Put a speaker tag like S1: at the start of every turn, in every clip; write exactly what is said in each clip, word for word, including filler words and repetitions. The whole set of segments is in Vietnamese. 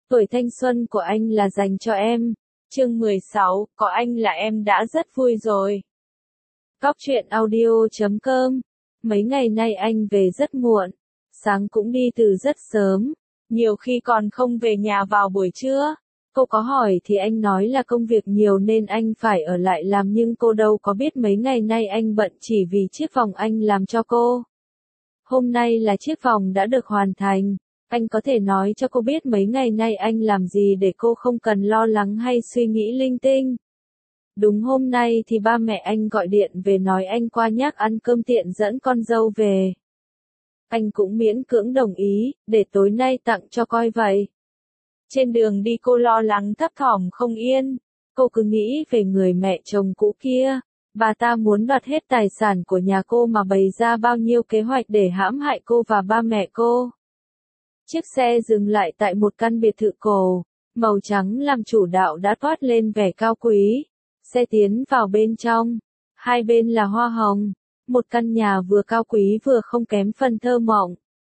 S1: Tuổi thanh xuân của anh là dành cho em. Chương mười sáu, có anh là em đã rất vui rồi. Cóc truyện audio chấm com. Mấy ngày nay anh về rất muộn, sáng cũng đi từ rất sớm, nhiều khi còn không về nhà vào buổi trưa. Cô có hỏi thì anh nói là công việc nhiều nên anh phải ở lại làm, nhưng cô đâu có biết mấy ngày nay anh bận chỉ vì chiếc vòng anh làm cho cô. Hôm nay là chiếc vòng đã được hoàn thành. Anh có thể nói cho cô biết mấy ngày nay anh làm gì để cô không cần lo lắng hay suy nghĩ linh tinh. Đúng hôm nay thì ba mẹ anh gọi điện về nói anh qua nhắc ăn cơm tiện dẫn con dâu về. Anh cũng miễn cưỡng đồng ý, để tối nay tặng cho coi vậy. Trên đường đi cô lo lắng thấp thỏm không yên. Cô cứ nghĩ về người mẹ chồng cũ kia. Bà ta muốn đoạt hết tài sản của nhà cô mà bày ra bao nhiêu kế hoạch để hãm hại cô và ba mẹ cô. Chiếc xe dừng lại tại một căn biệt thự cổ, màu trắng làm chủ đạo đã toát lên vẻ cao quý. Xe tiến vào bên trong, hai bên là hoa hồng, một căn nhà vừa cao quý vừa không kém phần thơ mộng.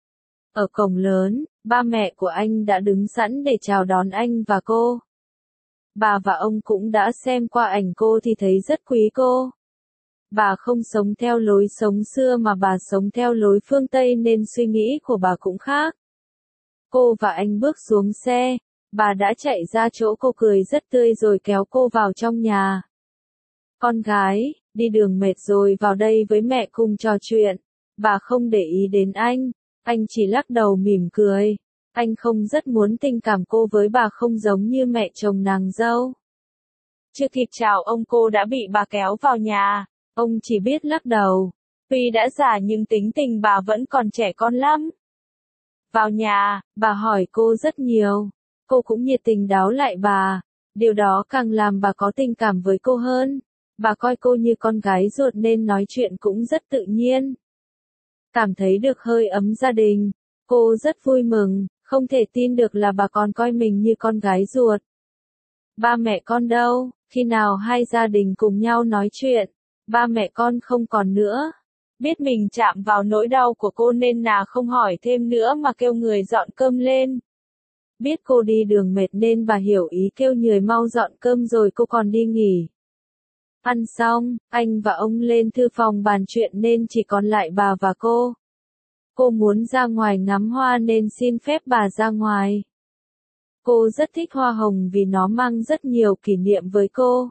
S1: Ở cổng lớn, ba mẹ của anh đã đứng sẵn để chào đón anh và cô. Bà và ông cũng đã xem qua ảnh cô thì thấy rất quý cô. Bà không sống theo lối sống xưa mà bà sống theo lối phương Tây nên suy nghĩ của bà cũng khác. Cô và anh bước xuống xe, bà đã chạy ra chỗ cô cười rất tươi rồi kéo cô vào trong nhà. Con gái, đi đường mệt rồi vào đây với mẹ cùng trò chuyện. Bà không để ý đến anh, anh chỉ lắc đầu mỉm cười. Anh không rất muốn tình cảm cô với bà không giống như mẹ chồng nàng dâu. Chưa kịp chào ông cô đã bị bà kéo vào nhà, ông chỉ biết lắc đầu. Tuy đã già nhưng tính tình bà vẫn còn trẻ con lắm. Vào nhà, bà hỏi cô rất nhiều. Cô cũng nhiệt tình đáo lại bà. Điều đó càng làm bà có tình cảm với cô hơn. Bà coi cô như con gái ruột nên nói chuyện cũng rất tự nhiên. Cảm thấy được hơi ấm gia đình. Cô rất vui mừng, không thể tin được là bà còn coi mình như con gái ruột. Ba mẹ con đâu, khi nào hai gia đình cùng nhau nói chuyện, ba mẹ con không còn nữa. Biết mình chạm vào nỗi đau của cô nên Nà không hỏi thêm nữa mà kêu người dọn cơm lên. Biết cô đi đường mệt nên bà hiểu ý kêu người mau dọn cơm rồi cô còn đi nghỉ. Ăn xong, anh và ông lên thư phòng bàn chuyện nên chỉ còn lại bà và cô. Cô muốn ra ngoài ngắm hoa nên xin phép bà ra ngoài. Cô rất thích hoa hồng vì nó mang rất nhiều kỷ niệm với cô.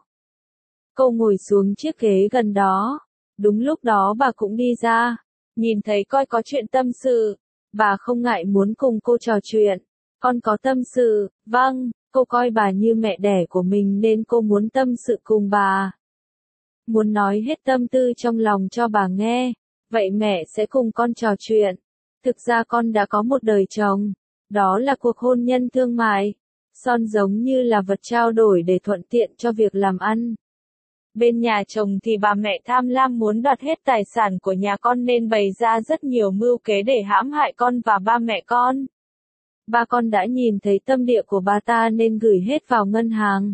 S1: Cô ngồi xuống chiếc ghế gần đó. Đúng lúc đó bà cũng đi ra. Nhìn thấy coi có chuyện tâm sự. Bà không ngại muốn cùng cô trò chuyện. Con có tâm sự, vâng, cô coi bà như mẹ đẻ của mình nên cô muốn tâm sự cùng bà. Muốn nói hết tâm tư trong lòng cho bà nghe. Vậy mẹ sẽ cùng con trò chuyện. Thực ra con đã có một đời chồng. Đó là cuộc hôn nhân thương mại. Son giống như là vật trao đổi để thuận tiện cho việc làm ăn. Bên nhà chồng thì bà mẹ tham lam muốn đoạt hết tài sản của nhà con nên bày ra rất nhiều mưu kế để hãm hại con và ba mẹ con. Ba con đã nhìn thấy tâm địa của bà ta nên gửi hết vào ngân hàng.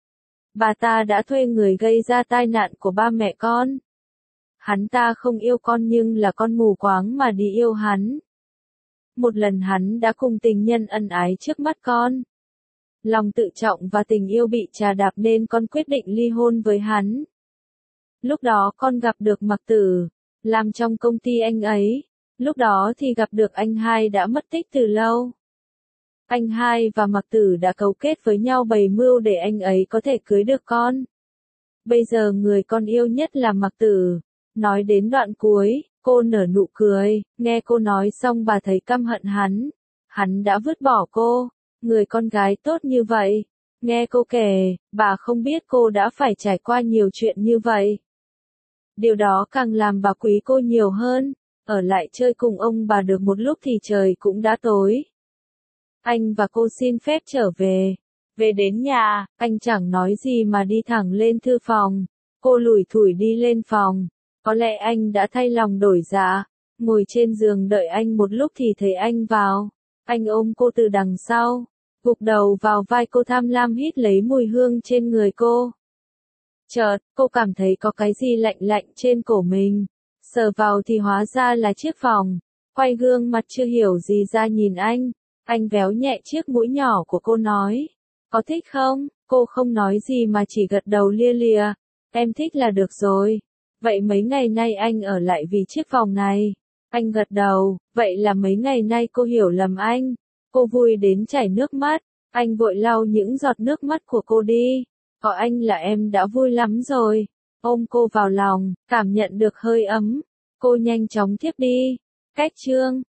S1: Bà ta đã thuê người gây ra tai nạn của ba mẹ con. Hắn ta không yêu con nhưng là con mù quáng mà đi yêu hắn. Một lần hắn đã cùng tình nhân ân ái trước mắt con. Lòng tự trọng và tình yêu bị trà đạp nên con quyết định ly hôn với hắn. Lúc đó con gặp được Mạc Tử, làm trong công ty anh ấy. Lúc đó thì gặp được anh hai đã mất tích từ lâu. Anh hai và Mạc Tử đã cấu kết với nhau bày mưu để anh ấy có thể cưới được con. Bây giờ người con yêu nhất là Mạc Tử. Nói đến đoạn cuối, cô nở nụ cười, nghe cô nói xong bà thấy căm hận hắn. Hắn đã vứt bỏ cô, người con gái tốt như vậy. Nghe cô kể, bà không biết cô đã phải trải qua nhiều chuyện như vậy. Điều đó càng làm bà quý cô nhiều hơn. Ở lại chơi cùng ông bà được một lúc thì trời cũng đã tối. Anh và cô xin phép trở về. Về đến nhà, anh chẳng nói gì mà đi thẳng lên thư phòng. Cô lủi thủi đi lên phòng. Có lẽ anh đã thay lòng đổi dạ. Ngồi trên giường đợi anh một lúc thì thấy anh vào. Anh ôm cô từ đằng sau. Gục đầu vào vai cô tham lam hít lấy mùi hương trên người cô. Chợt, cô cảm thấy có cái gì lạnh lạnh trên cổ mình. Sờ vào thì hóa ra là chiếc vòng. Quay gương mặt chưa hiểu gì ra nhìn anh. Anh véo nhẹ chiếc mũi nhỏ của cô nói. Có thích không? Cô không nói gì mà chỉ gật đầu lia lịa. Em thích là được rồi. Vậy mấy ngày nay anh ở lại vì chiếc vòng này. Anh gật đầu, vậy là mấy ngày nay cô hiểu lầm anh. Cô vui đến chảy nước mắt. Anh vội lau những giọt nước mắt của cô đi. Có anh là em đã vui lắm rồi. Ôm cô vào lòng, cảm nhận được hơi ấm. Cô nhanh chóng tiếp đi. Cách chương